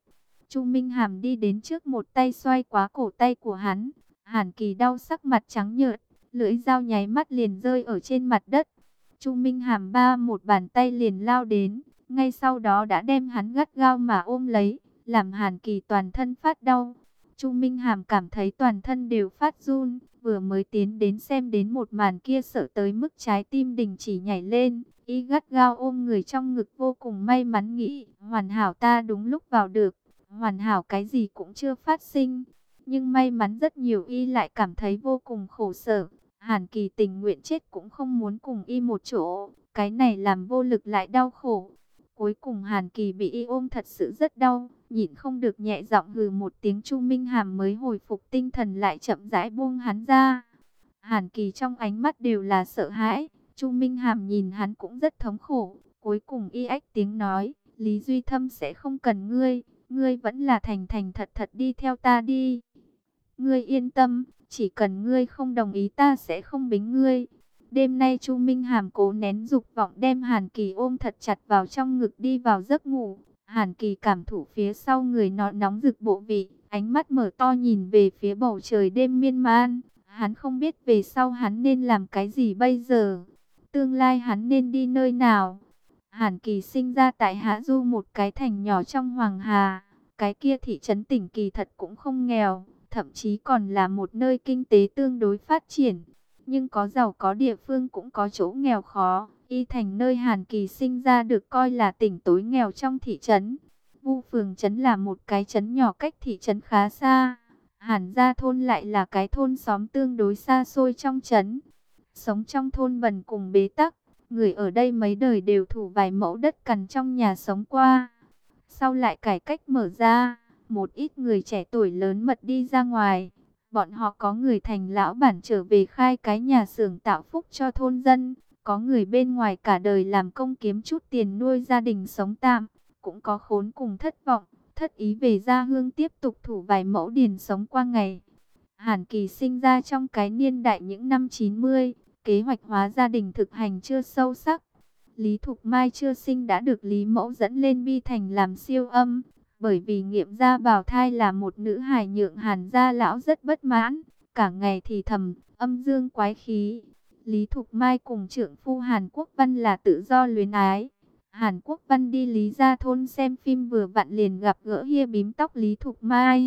Chu Minh Hàm đi đến trước một tay xoay quá cổ tay của hắn. Hàn Kỳ đau sắc mặt trắng nhợt, lưỡi dao nháy mắt liền rơi ở trên mặt đất. Chu Minh Hàm ba một bàn tay liền lao đến, ngay sau đó đã đem hắn gắt gao mà ôm lấy, làm Hàn Kỳ toàn thân phát đau. Chu Minh Hàm cảm thấy toàn thân đều phát run, vừa mới tiến đến xem đến một màn kia sợ tới mức trái tim đình chỉ nhảy lên, y gắt gao ôm người trong ngực vô cùng may mắn nghĩ, hoàn hảo ta đúng lúc vào được, hoàn hảo cái gì cũng chưa phát sinh. Nhưng may mắn rất nhiều y lại cảm thấy vô cùng khổ sở. Hàn Kỳ tình nguyện chết cũng không muốn cùng y một chỗ, cái này làm vô lực lại đau khổ. Cuối cùng Hàn Kỳ bị y ôm thật sự rất đau, nhịn không được nhẹ giọng hừ một tiếng. Chu Minh Hàm mới hồi phục tinh thần lại chậm rãi buông hắn ra. Hàn Kỳ trong ánh mắt đều là sợ hãi, Chu Minh Hàm nhìn hắn cũng rất thống khổ. Cuối cùng y ách tiếng nói, Lý Duy Thâm sẽ không cần ngươi, ngươi vẫn là thành thành thật thật đi theo ta đi. Ngươi yên tâm, chỉ cần ngươi không đồng ý ta sẽ không bính ngươi. Đêm nay Chu Minh Hàm cố nén dục vọng đem Hàn Kỳ ôm thật chặt vào trong ngực đi vào giấc ngủ. Hàn Kỳ cảm thụ phía sau người nó nóng rực bộ vị, ánh mắt mở to nhìn về phía bầu trời đêm miên man. Hắn không biết về sau hắn nên làm cái gì bây giờ. Tương lai hắn nên đi nơi nào. Hàn Kỳ sinh ra tại Hạ Du, một cái thành nhỏ trong Hoàng Hà. Cái kia thị trấn Tỉnh kỳ thật cũng không nghèo, thậm chí còn là một nơi kinh tế tương đối phát triển. Nhưng có giàu có địa phương cũng có chỗ nghèo khó. Y thành nơi Hàn Kỳ sinh ra được coi là tỉnh tối nghèo trong thị trấn. Vu Phường trấn là một cái trấn nhỏ cách thị trấn khá xa. Hàn Gia thôn lại là cái thôn xóm tương đối xa xôi trong trấn. Sống trong thôn bần cùng bế tắc, người ở đây mấy đời đều thủ vài mẫu đất cằn trong nhà sống qua. Sau lại cải cách mở ra, một ít người trẻ tuổi lớn mật đi ra ngoài. Bọn họ có người thành lão bản trở về khai cái nhà xưởng tạo phúc cho thôn dân. Có người bên ngoài cả đời làm công kiếm chút tiền nuôi gia đình sống tạm. Cũng có khốn cùng thất vọng, thất ý về gia hương tiếp tục thủ vài mẫu điền sống qua ngày. Hàn Kỳ sinh ra trong cái niên đại những năm chín mươi, kế hoạch hóa gia đình thực hành chưa sâu sắc. Lý Thục Mai chưa sinh đã được Lý Mẫu dẫn lên Bi Thành làm siêu âm. Bởi vì nghiệm ra bào thai là một nữ hài nhượng Hàn gia lão rất bất mãn, cả ngày thì thầm, âm dương quái khí. Lý Thục Mai cùng trượng phu Hàn Quốc Văn là tự do luyến ái. Hàn Quốc Văn đi Lý gia thôn xem phim vừa vặn liền gặp gỡ hia bím tóc Lý Thục Mai.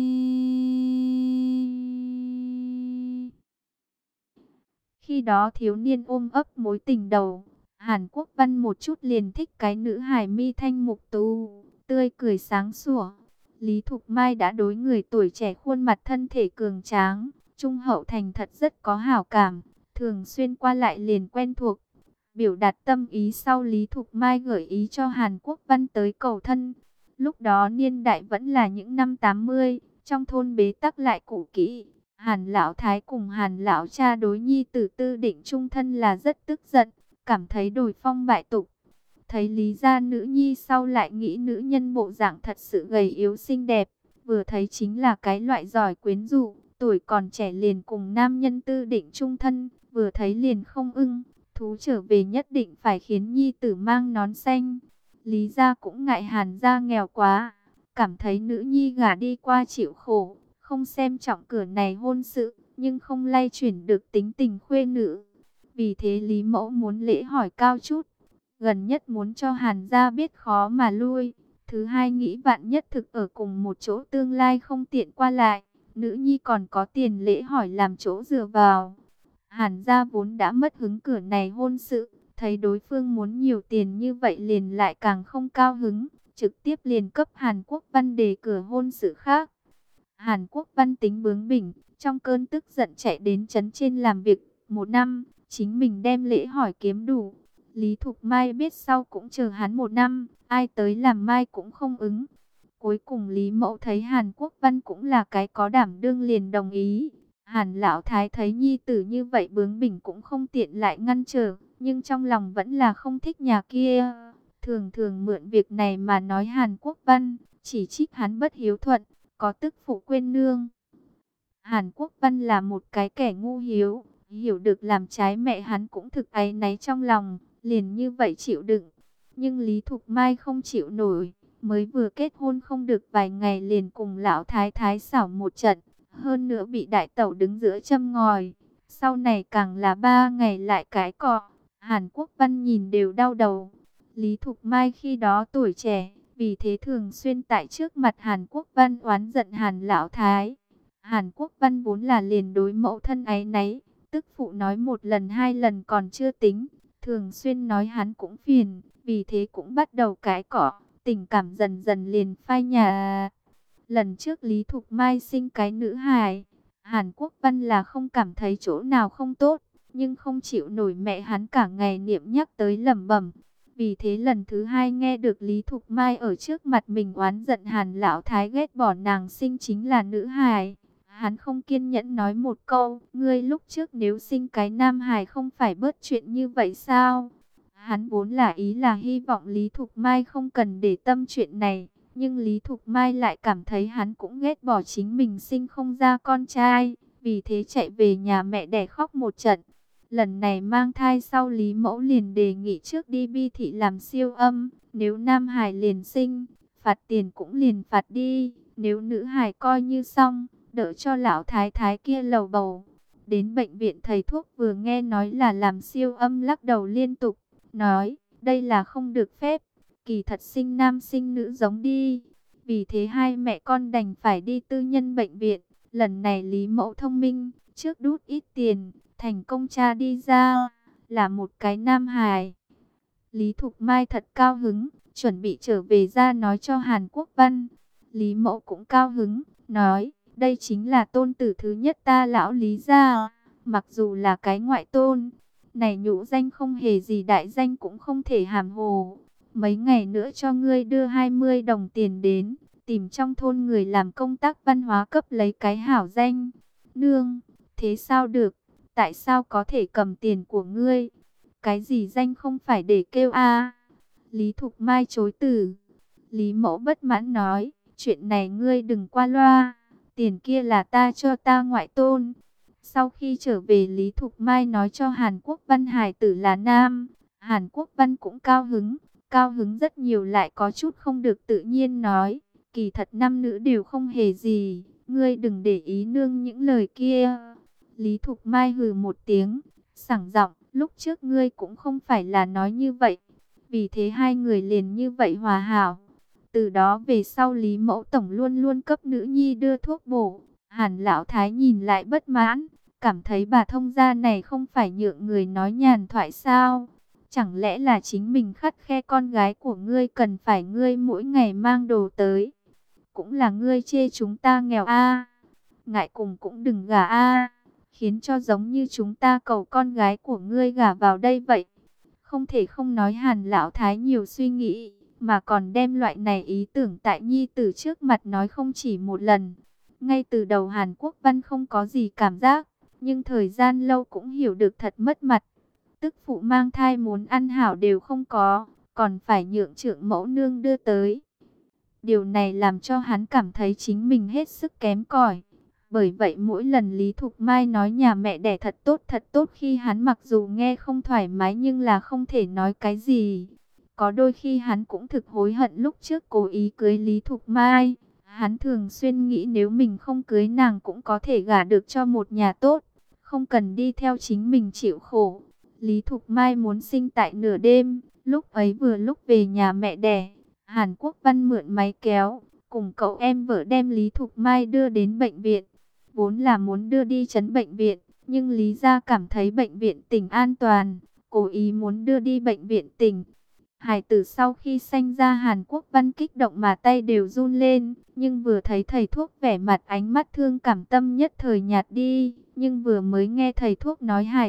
Khi đó thiếu niên ôm ấp mối tình đầu, Hàn Quốc Văn một chút liền thích cái nữ hài mi thanh mục tú, tươi cười sáng sủa. Lý Thục Mai đã đối người tuổi trẻ khuôn mặt thân thể cường tráng, trung hậu thành thật rất có hảo cảm, thường xuyên qua lại liền quen thuộc. Biểu đạt tâm ý sau, Lý Thục Mai gợi ý cho Hàn Quốc Văn tới cầu thân. Lúc đó niên đại vẫn là những năm tám mươi, trong thôn bế tắc lại cũ kỹ. Hàn Lão Thái cùng Hàn Lão Cha đối nhi tử Tư Định chung thân là rất tức giận, cảm thấy đổi phong bại tục. Thấy Lý gia nữ nhi sau lại nghĩ nữ nhân bộ dạng thật sự gầy yếu xinh đẹp, vừa thấy chính là cái loại giỏi quyến rũ, tuổi còn trẻ liền cùng nam nhân Tư Định chung thân, vừa thấy liền không ưng, thú trở về nhất định phải khiến nhi tử mang nón xanh. Lý gia cũng ngại Hàn gia nghèo quá, cảm thấy nữ nhi gả đi qua chịu khổ, không xem trọng cửa này hôn sự, nhưng không lay chuyển được tính tình khuê nữ. Vì thế Lý Mẫu muốn lễ hỏi cao chút, gần nhất muốn cho Hàn gia biết khó mà lui. Thứ hai nghĩ vạn nhất thực ở cùng một chỗ tương lai không tiện qua lại, nữ nhi còn có tiền lễ hỏi làm chỗ dựa vào. Hàn gia vốn đã mất hứng cửa này hôn sự, thấy đối phương muốn nhiều tiền như vậy liền lại càng không cao hứng, trực tiếp liền cấp Hàn Quốc Văn đề cửa hôn sự khác. Hàn Quốc Văn tính bướng bỉnh, trong cơn tức giận chạy đến trấn trên làm việc một năm, chính mình đem lễ hỏi kiếm đủ. Lý Thục Mai biết sau cũng chờ hắn một năm, ai tới làm mai cũng không ứng. Cuối cùng Lý Mẫu thấy Hàn Quốc Văn cũng là cái có đảm đương liền đồng ý. Hàn Lão Thái thấy nhi tử như vậy bướng bỉnh cũng không tiện lại ngăn trở, nhưng trong lòng vẫn là không thích nhà kia. Thường thường mượn việc này mà nói Hàn Quốc Văn, chỉ trích hắn bất hiếu thuận, có tức phụ quên nương. Hàn Quốc Văn là một cái kẻ ngu hiếu, hiểu được làm trái mẹ hắn cũng thực áy náy trong lòng, liền như vậy chịu đựng. Nhưng Lý Thục Mai không chịu nổi, mới vừa kết hôn không được vài ngày liền cùng lão thái thái xảo một trận, hơn nữa bị đại tẩu đứng giữa châm ngòi. Sau này càng là ba ngày lại cái cọ, Hàn Quốc Văn nhìn đều đau đầu. Lý Thục Mai khi đó tuổi trẻ, vì thế thường xuyên tại trước mặt Hàn Quốc Văn oán giận Hàn lão thái. Hàn Quốc Văn vốn là liền đối mẫu thân áy náy, tức phụ nói một lần hai lần còn chưa tính, thường xuyên nói hắn cũng phiền, vì thế cũng bắt đầu cái cọ, tình cảm dần dần liền phai nhạt. Lần trước Lý Thục Mai sinh cái nữ hài, Hàn Quốc Văn là không cảm thấy chỗ nào không tốt, nhưng không chịu nổi mẹ hắn cả ngày niệm nhắc tới lẩm bẩm. Vì thế lần thứ hai nghe được Lý Thục Mai ở trước mặt mình oán giận Hàn lão thái ghét bỏ nàng sinh chính là nữ hài, hắn không kiên nhẫn nói một câu, ngươi lúc trước nếu sinh cái nam hài không phải bớt chuyện như vậy sao? Hắn vốn là ý là hy vọng Lý Thục Mai không cần để tâm chuyện này, nhưng Lý Thục Mai lại cảm thấy hắn cũng ghét bỏ chính mình sinh không ra con trai, vì thế chạy về nhà mẹ đẻ khóc một trận. Lần này mang thai sau Lý Mẫu liền đề nghị trước đi bi thị làm siêu âm, nếu nam hài liền sinh, phạt tiền cũng liền phạt đi, nếu nữ hài coi như xong, đỡ cho lão thái thái kia lầu bầu. Đến bệnh viện thầy thuốc vừa nghe nói là làm siêu âm lắc đầu liên tục, nói đây là không được phép, kỳ thật sinh nam sinh nữ giống đi. Vì thế hai mẹ con đành phải đi tư nhân bệnh viện. Lần này Lý Mẫu thông minh, trước đút ít tiền, thành công tra đi ra là một cái nam hài. Lý Thục Mai thật cao hứng, chuẩn bị trở về ra nói cho Hàn Quốc Văn. Lý Mẫu cũng cao hứng, nói đây chính là tôn tử thứ nhất ta lão Lý gia, mặc dù là cái ngoại tôn, này nhũ danh không hề gì đại danh cũng không thể hàm hồ. Mấy ngày nữa cho ngươi đưa hai mươi đồng tiền đến, tìm trong thôn người làm công tác văn hóa cấp lấy cái hảo danh. Nương, thế sao được, tại sao có thể cầm tiền của ngươi? Cái gì danh không phải để kêu a? Lý Thục Mai chối từ. Lý Mẫu bất mãn nói, chuyện này ngươi đừng qua loa, tiền kia là ta cho ta ngoại tôn. Sau khi trở về Lý Thục Mai nói cho Hàn Quốc Văn hài tử là nam, Hàn Quốc Văn cũng cao hứng, cao hứng rất nhiều lại có chút không được tự nhiên nói, kỳ thật nam nữ đều không hề gì, ngươi đừng để ý nương những lời kia. Lý Thục Mai hừ một tiếng, sảng giọng, lúc trước ngươi cũng không phải là nói như vậy, vì thế hai người liền như vậy hòa hảo. Từ đó về sau Lý Mẫu Tổng luôn luôn cấp nữ nhi đưa thuốc bổ. Hàn lão thái nhìn lại bất mãn, cảm thấy bà thông gia này không phải nhượng người nói nhàn thoại sao? Chẳng lẽ là chính mình khắt khe con gái của ngươi cần phải ngươi mỗi ngày mang đồ tới? Cũng là ngươi chê chúng ta nghèo a, ngại cùng cũng đừng gả a, khiến cho giống như chúng ta cầu con gái của ngươi gả vào đây vậy. Không thể không nói Hàn lão thái nhiều suy nghĩ, mà còn đem loại này ý tưởng tại nhi tử trước mặt nói không chỉ một lần. Ngay từ đầu Hàn Quốc Văn không có gì cảm giác, nhưng thời gian lâu cũng hiểu được thật mất mặt. Tức phụ mang thai muốn ăn hảo đều không có, còn phải nhượng trưởng mẫu nương đưa tới. Điều này làm cho hắn cảm thấy chính mình hết sức kém cỏi. Bởi vậy mỗi lần Lý Thục Mai nói nhà mẹ đẻ thật tốt thật tốt, khi hắn mặc dù nghe không thoải mái nhưng là không thể nói cái gì. Có đôi khi hắn cũng thực hối hận lúc trước cố ý cưới Lý Thục Mai. Hắn thường xuyên nghĩ nếu mình không cưới nàng cũng có thể gả được cho một nhà tốt, không cần đi theo chính mình chịu khổ. Lý Thục Mai muốn sinh tại nửa đêm, lúc ấy vừa lúc về nhà mẹ đẻ. Hàn Quốc Văn mượn máy kéo, cùng cậu em vợ đem Lý Thục Mai đưa đến bệnh viện. Vốn là muốn đưa đi trấn bệnh viện, nhưng Lý gia cảm thấy bệnh viện tỉnh an toàn, cố ý muốn đưa đi bệnh viện tỉnh. Hải tử sau khi sanh ra Hàn Quốc Văn kích động mà tay đều run lên, nhưng vừa thấy thầy thuốc vẻ mặt ánh mắt thương cảm tâm nhất thời nhạt đi, nhưng vừa mới nghe thầy thuốc nói hải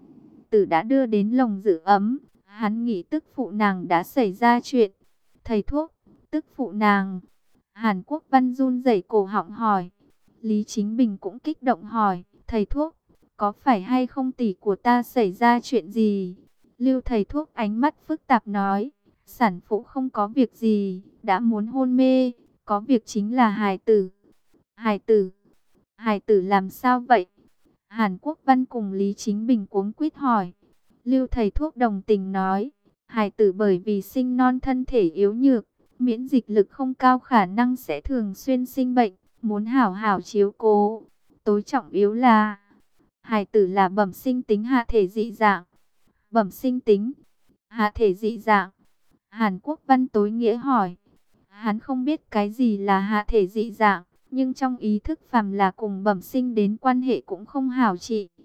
tử đã đưa đến lồng giữ ấm, hắn nghĩ tức phụ nàng đã xảy ra chuyện. Thầy thuốc, tức phụ nàng. Hàn Quốc Văn run rẩy cổ họng hỏi. Lý Chính Bình cũng kích động hỏi, thầy thuốc, có phải hay không tỷ của ta xảy ra chuyện gì? Lưu thầy thuốc ánh mắt phức tạp nói, sản phụ không có việc gì, đã muốn hôn mê, có việc chính là hài tử. Hài tử? Hài tử làm sao vậy? Hàn Quốc Văn cùng Lý Chính Bình cuống quýt hỏi. Lưu thầy thuốc đồng tình nói, hài tử bởi vì sinh non thân thể yếu nhược, miễn dịch lực không cao khả năng sẽ thường xuyên sinh bệnh, muốn hảo hảo chiếu cố. Tối trọng yếu là, hài tử là bẩm sinh tính hạ thể dị dạng. Bẩm sinh tính, hạ thể dị dạng. Hàn Quốc Văn tối nghĩa hỏi. Hắn không biết cái gì là hạ thể dị dạng, nhưng trong ý thức phàm là cùng bẩm sinh đến quan hệ cũng không hảo trị.